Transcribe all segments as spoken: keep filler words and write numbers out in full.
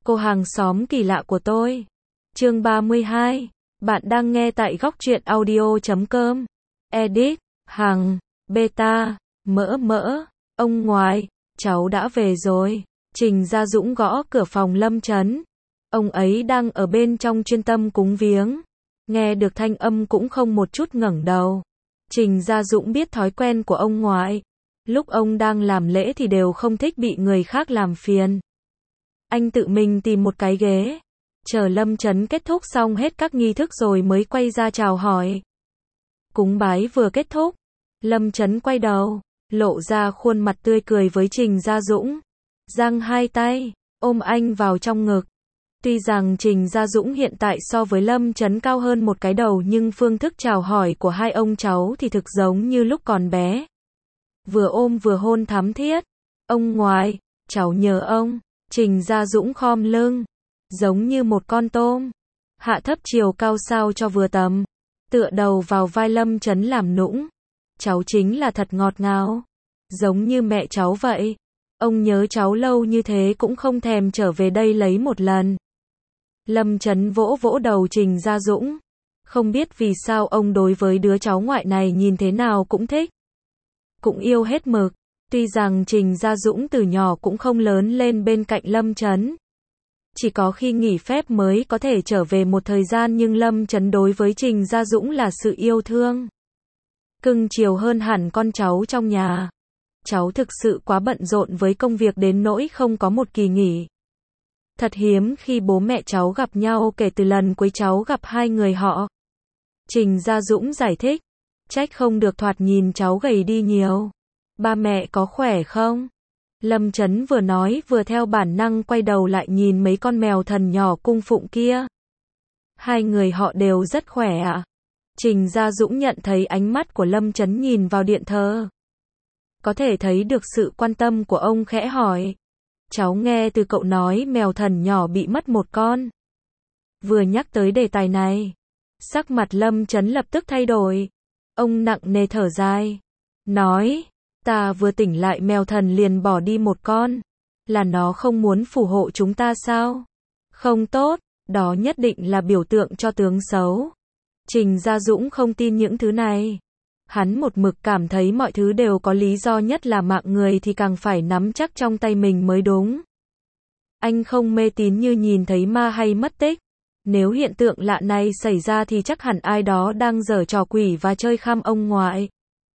Cô hàng xóm kỳ lạ của tôi. Chương ba mươi hai. Bạn đang nghe tại góc truyện audio chấm com. Edit, Hằng, Beta, Mỡ Mỡ, ông ngoại, cháu đã về rồi. Trình Gia Dũng gõ cửa phòng Lâm Chấn. Ông ấy đang ở bên trong chuyên tâm cúng viếng. Nghe được thanh âm cũng không một chút ngẩng đầu. Trình Gia Dũng biết thói quen của ông ngoại. Lúc ông đang làm lễ thì đều không thích bị người khác làm phiền. Anh tự mình tìm một cái ghế, chờ Lâm Chấn kết thúc xong hết các nghi thức rồi mới quay ra chào hỏi. Cúng bái vừa kết thúc, Lâm Chấn quay đầu, lộ ra khuôn mặt tươi cười với Trình Gia Dũng, giang hai tay, ôm anh vào trong ngực. Tuy rằng Trình Gia Dũng hiện tại so với Lâm Chấn cao hơn một cái đầu nhưng phương thức chào hỏi của hai ông cháu thì thực giống như lúc còn bé. Vừa ôm vừa hôn thắm thiết. Ông ngoại, cháu nhớ ông. Trình Gia Dũng khom lưng, giống như một con tôm, hạ thấp chiều cao sao cho vừa tầm, tựa đầu vào vai Lâm Chấn làm nũng. Cháu chính là thật ngọt ngào, giống như mẹ cháu vậy. Ông nhớ cháu lâu như thế cũng không thèm trở về đây lấy một lần. Lâm Chấn vỗ vỗ đầu Trình Gia Dũng, không biết vì sao ông đối với đứa cháu ngoại này nhìn thế nào cũng thích, cũng yêu hết mực. Tuy rằng Trình Gia Dũng từ nhỏ cũng không lớn lên bên cạnh Lâm Chấn, chỉ có khi nghỉ phép mới có thể trở về một thời gian, nhưng Lâm Chấn đối với Trình Gia Dũng là sự yêu thương, cưng chiều hơn hẳn con cháu trong nhà. Cháu thực sự quá bận rộn với công việc đến nỗi không có một kỳ nghỉ. Thật hiếm khi bố mẹ cháu gặp nhau kể từ lần cuối cháu gặp hai người họ. Trình Gia Dũng giải thích, trách không được thoạt nhìn cháu gầy đi nhiều. Ba mẹ có khỏe không? Lâm Chấn vừa nói vừa theo bản năng quay đầu lại nhìn mấy con mèo thần nhỏ cung phụng kia. Hai người họ đều rất khỏe ạ. À? Trình Gia Dũng nhận thấy ánh mắt của Lâm Chấn nhìn vào điện thờ. Có thể thấy được sự quan tâm của ông, khẽ hỏi. Cháu nghe từ cậu nói mèo thần nhỏ bị mất một con. Vừa nhắc tới đề tài này, sắc mặt Lâm Chấn lập tức thay đổi. Ông nặng nề thở dài, nói, ta vừa tỉnh lại mèo thần liền bỏ đi một con. Là nó không muốn phù hộ chúng ta sao? Không tốt, đó nhất định là biểu tượng cho tướng xấu. Trình Gia Dũng không tin những thứ này. Hắn một mực cảm thấy mọi thứ đều có lý do, nhất là mạng người thì càng phải nắm chắc trong tay mình mới đúng. Anh không mê tín như nhìn thấy ma hay mất tích. Nếu hiện tượng lạ này xảy ra thì chắc hẳn ai đó đang giở trò quỷ và chơi khăm ông ngoại.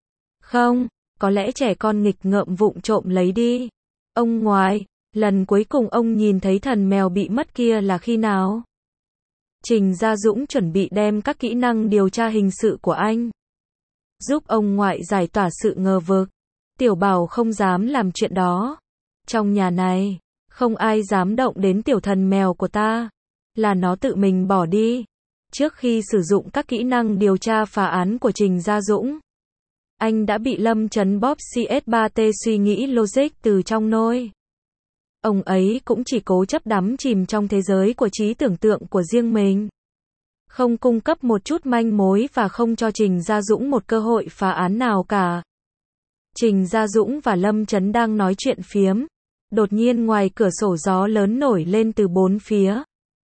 Không, có lẽ trẻ con nghịch ngợm vụng trộm lấy đi. Ông ngoại, lần cuối cùng ông nhìn thấy thần mèo bị mất kia là khi nào? Trình Gia Dũng chuẩn bị đem các kỹ năng điều tra hình sự của anh giúp ông ngoại giải tỏa sự ngờ vực. Tiểu Bảo không dám làm chuyện đó. Trong nhà này, không ai dám động đến tiểu thần mèo của ta. Là nó tự mình bỏ đi. Trước khi sử dụng các kỹ năng điều tra phá án của Trình Gia Dũng, anh đã bị Lâm Chấn bóp xê ét ba tê suy nghĩ logic từ trong nôi. Ông ấy cũng chỉ cố chấp đắm chìm trong thế giới của trí tưởng tượng của riêng mình, không cung cấp một chút manh mối và không cho Trình Gia Dũng một cơ hội phá án nào cả. Trình Gia Dũng và Lâm Chấn đang nói chuyện phiếm. Đột nhiên ngoài cửa sổ gió lớn nổi lên từ bốn phía.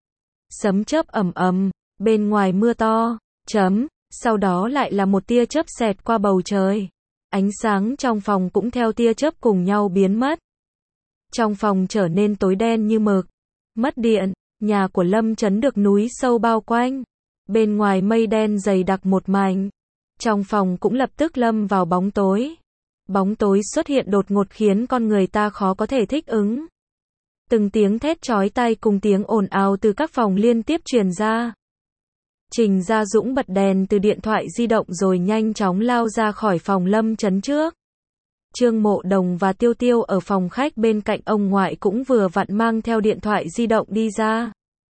Sấm chớp ầm ầm, bên ngoài mưa to, chấm, sau đó lại là một tia chớp xẹt qua bầu trời. Ánh sáng trong phòng cũng theo tia chớp cùng nhau biến mất. Trong phòng trở nên tối đen như mực. Mất điện, nhà của Lâm Chấn được núi sâu bao quanh. Bên ngoài mây đen dày đặc một mảnh. Trong phòng cũng lập tức lâm vào bóng tối. Bóng tối xuất hiện đột ngột khiến con người ta khó có thể thích ứng. Từng tiếng thét chói tai cùng tiếng ồn ào từ các phòng liên tiếp truyền ra. Trình Gia Dũng bật đèn từ điện thoại di động rồi nhanh chóng lao ra khỏi phòng Lâm Chấn trước. Trương Mộ Đồng và Tiêu Tiêu ở phòng khách bên cạnh ông ngoại cũng vừa vặn mang theo điện thoại di động đi ra.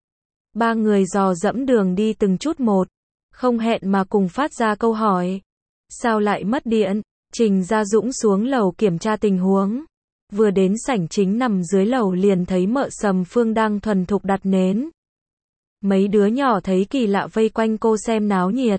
Ba người dò dẫm đường đi từng chút một, không hẹn mà cùng phát ra câu hỏi. Sao lại mất điện? Trình Gia Dũng xuống lầu kiểm tra tình huống. Vừa đến sảnh chính nằm dưới lầu liền thấy mợ Sầm Phương đang thuần thục đặt nến. Mấy đứa nhỏ thấy kỳ lạ vây quanh cô xem náo nhiệt.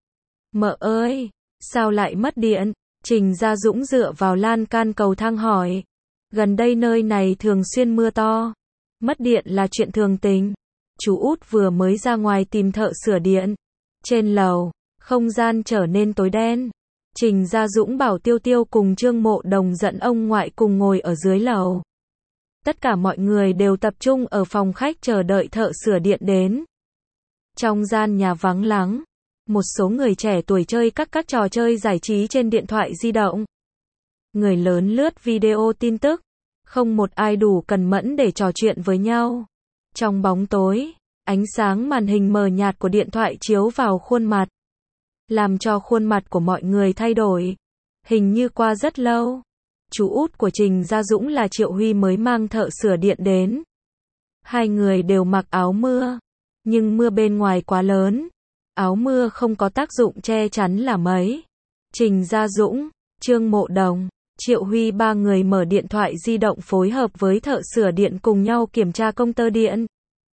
Mợ ơi, sao lại mất điện? Trình Gia Dũng dựa vào lan can cầu thang hỏi. Gần đây nơi này thường xuyên mưa to. Mất điện là chuyện thường tình. Chú út vừa mới ra ngoài tìm thợ sửa điện. Trên lầu, không gian trở nên tối đen. Trình Gia Dũng bảo Tiêu Tiêu cùng Trương Mộ Đồng dẫn ông ngoại cùng ngồi ở dưới lầu. Tất cả mọi người đều tập trung ở phòng khách chờ đợi thợ sửa điện đến. Trong gian nhà vắng lắng, một số người trẻ tuổi chơi các các trò chơi giải trí trên điện thoại di động. Người lớn lướt video tin tức, không một ai đủ cần mẫn để trò chuyện với nhau. Trong bóng tối, ánh sáng màn hình mờ nhạt của điện thoại chiếu vào khuôn mặt, làm cho khuôn mặt của mọi người thay đổi. Hình như qua rất lâu, chú út của Trình Gia Dũng là Triệu Huy mới mang thợ sửa điện đến. Hai người đều mặc áo mưa, nhưng mưa bên ngoài quá lớn, áo mưa không có tác dụng che chắn là mấy. Trình Gia Dũng, Trương Mộ Đồng, Triệu Huy ba người mở điện thoại di động phối hợp với thợ sửa điện cùng nhau kiểm tra công tơ điện.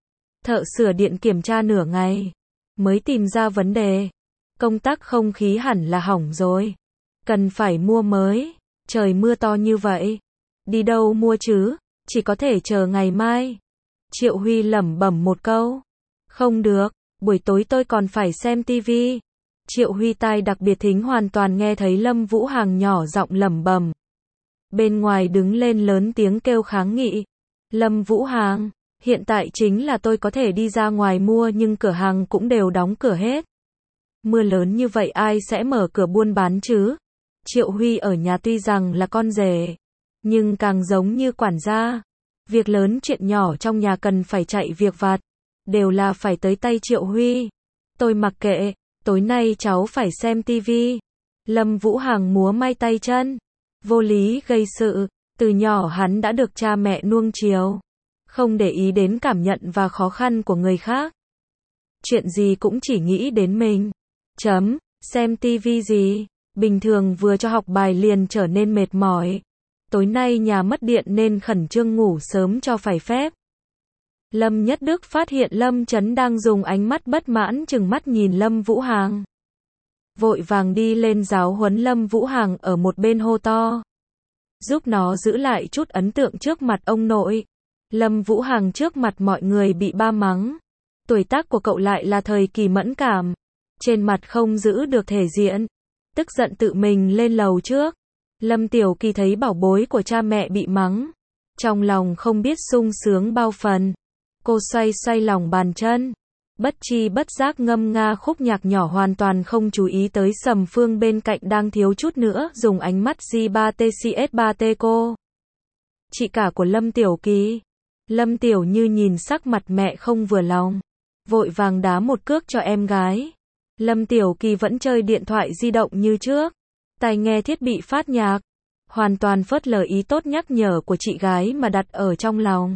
Thợ sửa điện kiểm tra nửa ngày, mới tìm ra vấn đề. Công tắc không khí hẳn là hỏng rồi. Cần phải mua mới. Trời mưa to như vậy. Đi đâu mua chứ? Chỉ có thể chờ ngày mai. Triệu Huy lẩm bẩm một câu. Không được, buổi tối tôi còn phải xem tivi. Triệu Huy tai đặc biệt thính hoàn toàn nghe thấy Lâm Vũ Hằng nhỏ giọng lẩm bẩm. Bên ngoài đứng lên lớn tiếng kêu kháng nghị. Lâm Vũ Hằng, hiện tại chính là tôi có thể đi ra ngoài mua nhưng cửa hàng cũng đều đóng cửa hết. Mưa lớn như vậy ai sẽ mở cửa buôn bán chứ? Triệu Huy ở nhà tuy rằng là con rể, nhưng càng giống như quản gia. Việc lớn chuyện nhỏ trong nhà cần phải chạy việc vặt, đều là phải tới tay Triệu Huy. Tôi mặc kệ, tối nay cháu phải xem tivi. Lâm Vũ Hằng múa may tay chân, vô lý gây sự. Từ nhỏ hắn đã được cha mẹ nuông chiều, không để ý đến cảm nhận và khó khăn của người khác. Chuyện gì cũng chỉ nghĩ đến mình. Chấm, xem tivi gì? Bình thường vừa cho học bài liền trở nên mệt mỏi. Tối nay nhà mất điện nên khẩn trương ngủ sớm cho phải phép. Lâm Nhất Đức phát hiện Lâm Chấn đang dùng ánh mắt bất mãn trừng mắt nhìn Lâm Vũ Hằng. Vội vàng đi lên giáo huấn Lâm Vũ Hằng ở một bên hô to. Giúp nó giữ lại chút ấn tượng trước mặt ông nội. Lâm Vũ Hằng trước mặt mọi người bị ba mắng. Tuổi tác của cậu lại là thời kỳ mẫn cảm. Trên mặt không giữ được thể diện. Tức giận tự mình lên lầu trước. Lâm Tiểu Kỳ thấy bảo bối của cha mẹ bị mắng. Trong lòng không biết sung sướng bao phần. Cô xoay xoay lòng bàn chân. Bất chi bất giác ngâm nga khúc nhạc nhỏ hoàn toàn không chú ý tới Sầm Phương bên cạnh đang thiếu chút nữa dùng ánh mắt G ba T C S ba T cô. Chị cả của Lâm Tiểu Kỳ. Lâm Tiểu Như nhìn sắc mặt mẹ không vừa lòng. Vội vàng đá một cước cho em gái. Lâm Tiểu Kỳ vẫn chơi điện thoại di động như trước. Tai nghe thiết bị phát nhạc. Hoàn toàn phớt lờ ý tốt nhắc nhở của chị gái mà đặt ở trong lòng.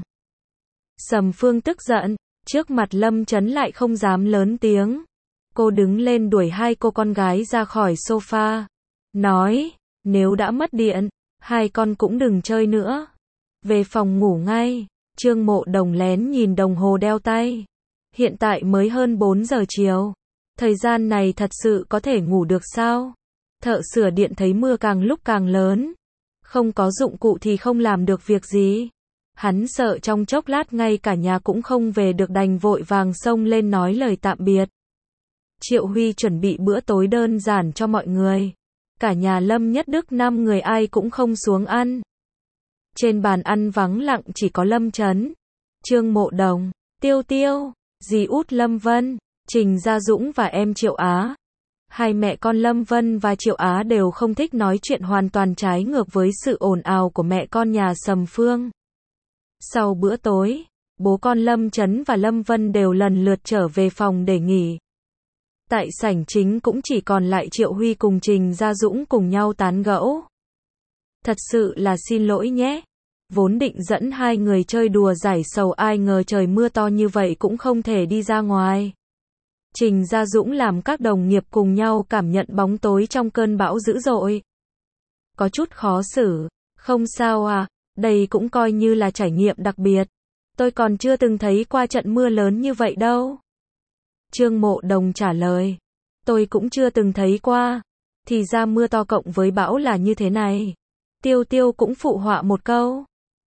Sầm Phương tức giận. Trước mặt Lâm Chấn lại không dám lớn tiếng. Cô đứng lên đuổi hai cô con gái ra khỏi sofa. Nói, nếu đã mất điện, hai con cũng đừng chơi nữa. Về phòng ngủ ngay. Trương Mộ Đồng lén nhìn đồng hồ đeo tay. Hiện tại mới hơn bốn giờ chiều. Thời gian này thật sự có thể ngủ được sao? Thợ sửa điện thấy mưa càng lúc càng lớn. Không có dụng cụ thì không làm được việc gì. Hắn sợ trong chốc lát ngay cả nhà cũng không về được đành vội vàng xông lên nói lời tạm biệt. Triệu Huy chuẩn bị bữa tối đơn giản cho mọi người. Cả nhà Lâm Nhất Đức năm người ai cũng không xuống ăn. Trên bàn ăn vắng lặng chỉ có Lâm Chấn, Trương Mộ Đồng, Tiêu Tiêu, dì út Lâm Vân, Trình Gia Dũng và em Triệu Á. Hai mẹ con Lâm Vân và Triệu Á đều không thích nói chuyện hoàn toàn trái ngược với sự ồn ào của mẹ con nhà Sầm Phương. Sau bữa tối, bố con Lâm Chấn và Lâm Vân đều lần lượt trở về phòng để nghỉ. Tại sảnh chính cũng chỉ còn lại Triệu Huy cùng Trình Gia Dũng cùng nhau tán gẫu. Thật sự là xin lỗi nhé. Vốn định dẫn hai người chơi đùa giải sầu ai ngờ trời mưa to như vậy cũng không thể đi ra ngoài. Trình Gia Dũng làm các đồng nghiệp cùng nhau cảm nhận bóng tối trong cơn bão dữ dội. Có chút khó xử. Không sao à, đây cũng coi như là trải nghiệm đặc biệt. Tôi còn chưa từng thấy qua trận mưa lớn như vậy đâu. Trương Mộ Đồng trả lời. Tôi cũng chưa từng thấy qua. Thì ra mưa to cộng với bão là như thế này. Tiêu Tiêu cũng phụ họa một câu.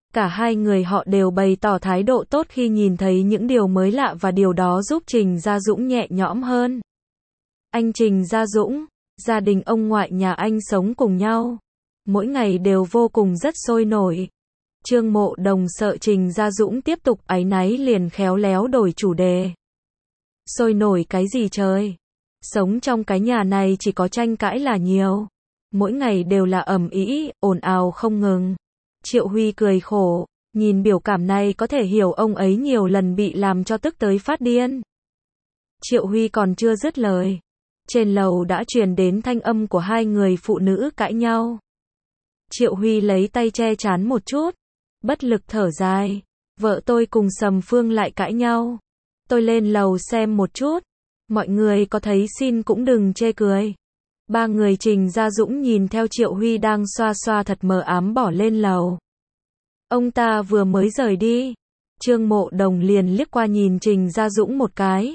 Cả hai người họ đều bày tỏ thái độ tốt khi nhìn thấy những điều mới lạ và điều đó giúp Trình Gia Dũng nhẹ nhõm hơn. Anh Trình Gia Dũng, gia đình ông ngoại nhà anh sống cùng nhau. Mỗi ngày đều vô cùng rất sôi nổi. Trương Mộ Đồng sợ Trình Gia Dũng tiếp tục áy náy liền khéo léo đổi chủ đề. Sôi nổi cái gì trời? Sống trong cái nhà này chỉ có tranh cãi là nhiều. Mỗi ngày đều là ầm ĩ, ồn ào không ngừng. Triệu Huy cười khổ, nhìn biểu cảm này có thể hiểu ông ấy nhiều lần bị làm cho tức tới phát điên. Triệu Huy còn chưa dứt lời. Trên lầu đã truyền đến thanh âm của hai người phụ nữ cãi nhau. Triệu Huy lấy tay che chán một chút, bất lực thở dài. Vợ tôi cùng Sầm Phương lại cãi nhau. Tôi lên lầu xem một chút. Mọi người có thấy xin cũng đừng chê cười. Ba người Trình Gia Dũng nhìn theo Triệu Huy đang xoa xoa thật mờ ám bỏ lên lầu. Ông ta vừa mới rời đi. Trương Mộ Đồng liền liếc qua nhìn Trình Gia Dũng một cái.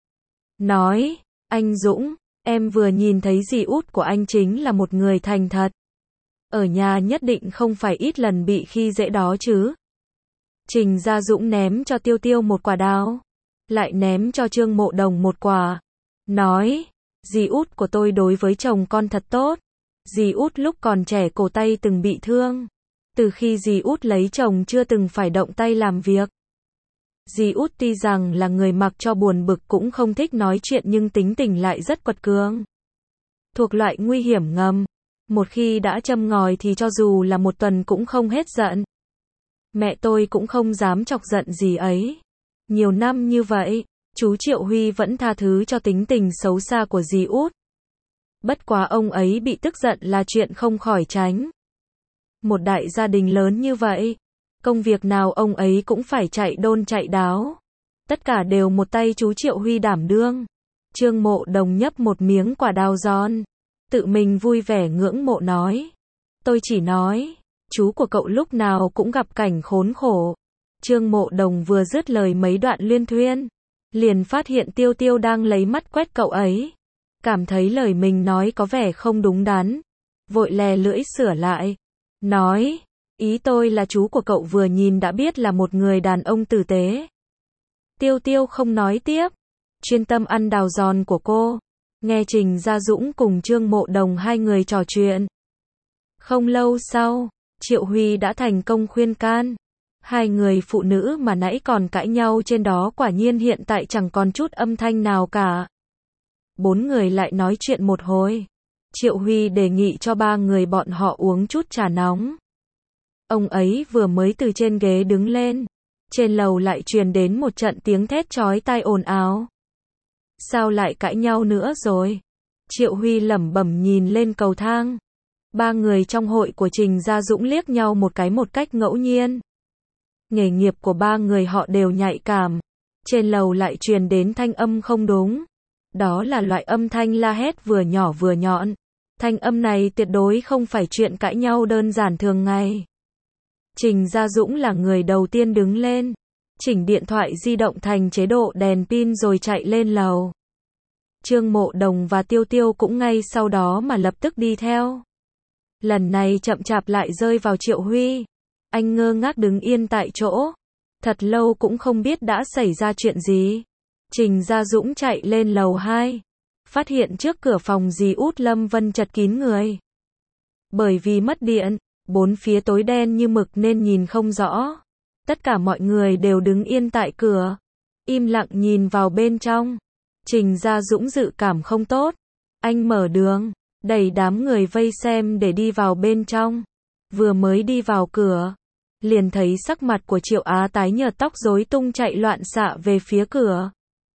Nói, anh Dũng, em vừa nhìn thấy dì út của anh chính là một người thành thật. Ở nhà nhất định không phải ít lần bị khi dễ đó chứ. Trình Gia Dũng ném cho Tiêu Tiêu một quả đào. Lại ném cho Trương Mộ Đồng một quả. Nói, dì út của tôi đối với chồng con thật tốt. Dì út lúc còn trẻ cổ tay từng bị thương. Từ khi dì út lấy chồng chưa từng phải động tay làm việc. Dì út tuy rằng là người mặc cho buồn bực cũng không thích nói chuyện nhưng tính tình lại rất quật cường. Thuộc loại nguy hiểm ngầm. Một khi đã châm ngòi thì cho dù là một tuần cũng không hết giận. Mẹ tôi cũng không dám chọc giận gì ấy. Nhiều năm như vậy, chú Triệu Huy vẫn tha thứ cho tính tình xấu xa của dì út. Bất quá ông ấy bị tức giận là chuyện không khỏi tránh. Một đại gia đình lớn như vậy, công việc nào ông ấy cũng phải chạy đôn chạy đáo. Tất cả đều một tay chú Triệu Huy đảm đương. Trương Mộ Đồng nhấp một miếng quả đào giòn. Tự mình vui vẻ ngưỡng mộ nói. Tôi chỉ nói, chú của cậu lúc nào cũng gặp cảnh khốn khổ. Trương Mộ Đồng vừa dứt lời mấy đoạn luyên thuyên, liền phát hiện Tiêu Tiêu đang lấy mắt quét cậu ấy. Cảm thấy lời mình nói có vẻ không đúng đắn. Vội lè lưỡi sửa lại. Nói, ý tôi là chú của cậu vừa nhìn đã biết là một người đàn ông tử tế. Tiêu Tiêu không nói tiếp. Chuyên tâm ăn đào giòn của cô. Nghe Trình Gia Dũng cùng Trương Mộ Đồng hai người trò chuyện. Không lâu sau, Triệu Huy đã thành công khuyên can. Hai người phụ nữ mà nãy còn cãi nhau trên đó quả nhiên hiện tại chẳng còn chút âm thanh nào cả. Bốn người lại nói chuyện một hồi. Triệu Huy đề nghị cho ba người bọn họ uống chút trà nóng. Ông ấy vừa mới từ trên ghế đứng lên. Trên lầu lại truyền đến một trận tiếng thét chói tai ồn ào. Sao lại cãi nhau nữa rồi? Triệu Huy lẩm bẩm nhìn lên cầu thang. Ba người trong hội của Trình Gia Dũng liếc nhau một cái một cách ngẫu nhiên. Nghề nghiệp của ba người họ đều nhạy cảm. Trên lầu lại truyền đến thanh âm không đúng. Đó là loại âm thanh la hét vừa nhỏ vừa nhọn. Thanh âm này tuyệt đối không phải chuyện cãi nhau đơn giản thường ngày. Trình Gia Dũng là người đầu tiên đứng lên. Chỉnh điện thoại di động thành chế độ đèn pin rồi chạy lên lầu. Trương Mộ Đồng và Tiêu Tiêu cũng ngay sau đó mà lập tức đi theo. Lần này chậm chạp lại rơi vào Triệu Huy. Anh ngơ ngác đứng yên tại chỗ. Thật lâu cũng không biết đã xảy ra chuyện gì. Trình Gia Dũng chạy lên lầu hai. Phát hiện trước cửa phòng dì út Lâm Vân chật kín người. Bởi vì mất điện, bốn phía tối đen như mực nên nhìn không rõ. Tất cả mọi người đều đứng yên tại cửa. Im lặng nhìn vào bên trong. Trình Gia Dũng dự cảm không tốt. Anh mở đường, đẩy đám người vây xem để đi vào bên trong. Vừa mới đi vào cửa, liền thấy sắc mặt của Triệu Á tái nhợt, tóc rối tung chạy loạn xạ về phía cửa.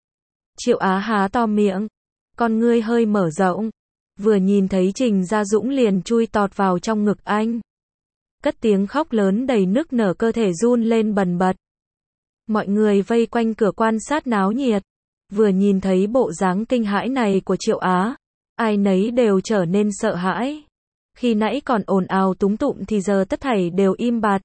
Triệu Á há to miệng, con ngươi hơi mở rộng. Vừa nhìn thấy Trình Gia Dũng liền chui tọt vào trong ngực anh. Cất tiếng khóc lớn đầy nức nở, cơ thể run lên bần bật. Mọi người vây quanh cửa quan sát náo nhiệt. Vừa nhìn thấy bộ dáng kinh hãi này của Triệu Á, ai nấy đều trở nên sợ hãi. Khi nãy còn ồn ào túm tụm thì giờ tất thảy đều im bặt.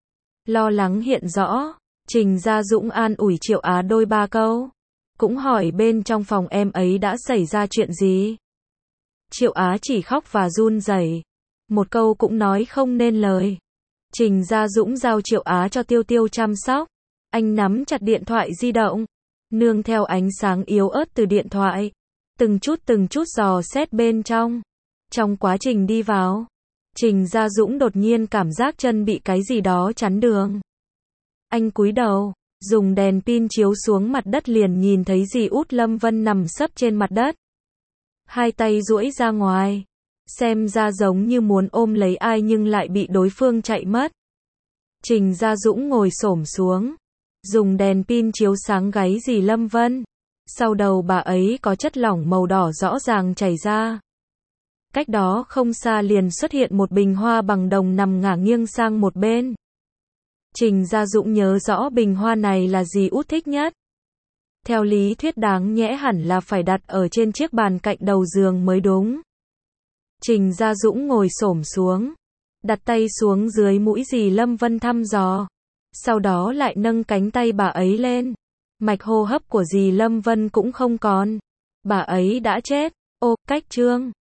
Lo lắng hiện rõ, Trình Gia Dũng an ủi Triệu Á đôi ba câu. Cũng hỏi bên trong phòng em ấy đã xảy ra chuyện gì. Triệu Á chỉ khóc và run rẩy, một câu cũng nói không nên lời. Trình Gia Dũng giao Triệu Á cho Tiêu Tiêu chăm sóc. Anh nắm chặt điện thoại di động, nương theo ánh sáng yếu ớt từ điện thoại, từng chút từng chút dò xét bên trong. Trong quá trình đi vào, Trình Gia Dũng đột nhiên cảm giác chân bị cái gì đó chắn đường. Anh cúi đầu, dùng đèn pin chiếu xuống mặt đất liền nhìn thấy dì Út Lâm Vân nằm sấp trên mặt đất. Hai tay duỗi ra ngoài, xem ra giống như muốn ôm lấy ai nhưng lại bị đối phương chạy mất. Trình Gia Dũng ngồi xổm xuống, dùng đèn pin chiếu sáng gáy dì Lâm Vân. Sau đầu bà ấy có chất lỏng màu đỏ rõ ràng chảy ra. Cách đó không xa liền xuất hiện một bình hoa bằng đồng nằm ngả nghiêng sang một bên. Trình Gia Dũng nhớ rõ bình hoa này là dì Út thích nhất. Theo lý thuyết đáng nhẽ hẳn là phải đặt ở trên chiếc bàn cạnh đầu giường mới đúng. Trình Gia Dũng ngồi xổm xuống, đặt tay xuống dưới mũi dì Lâm Vân thăm dò. Sau đó lại nâng cánh tay bà ấy lên. Mạch hô hấp của dì Lâm Vân cũng không còn. Bà ấy đã chết. Ô, cách trương.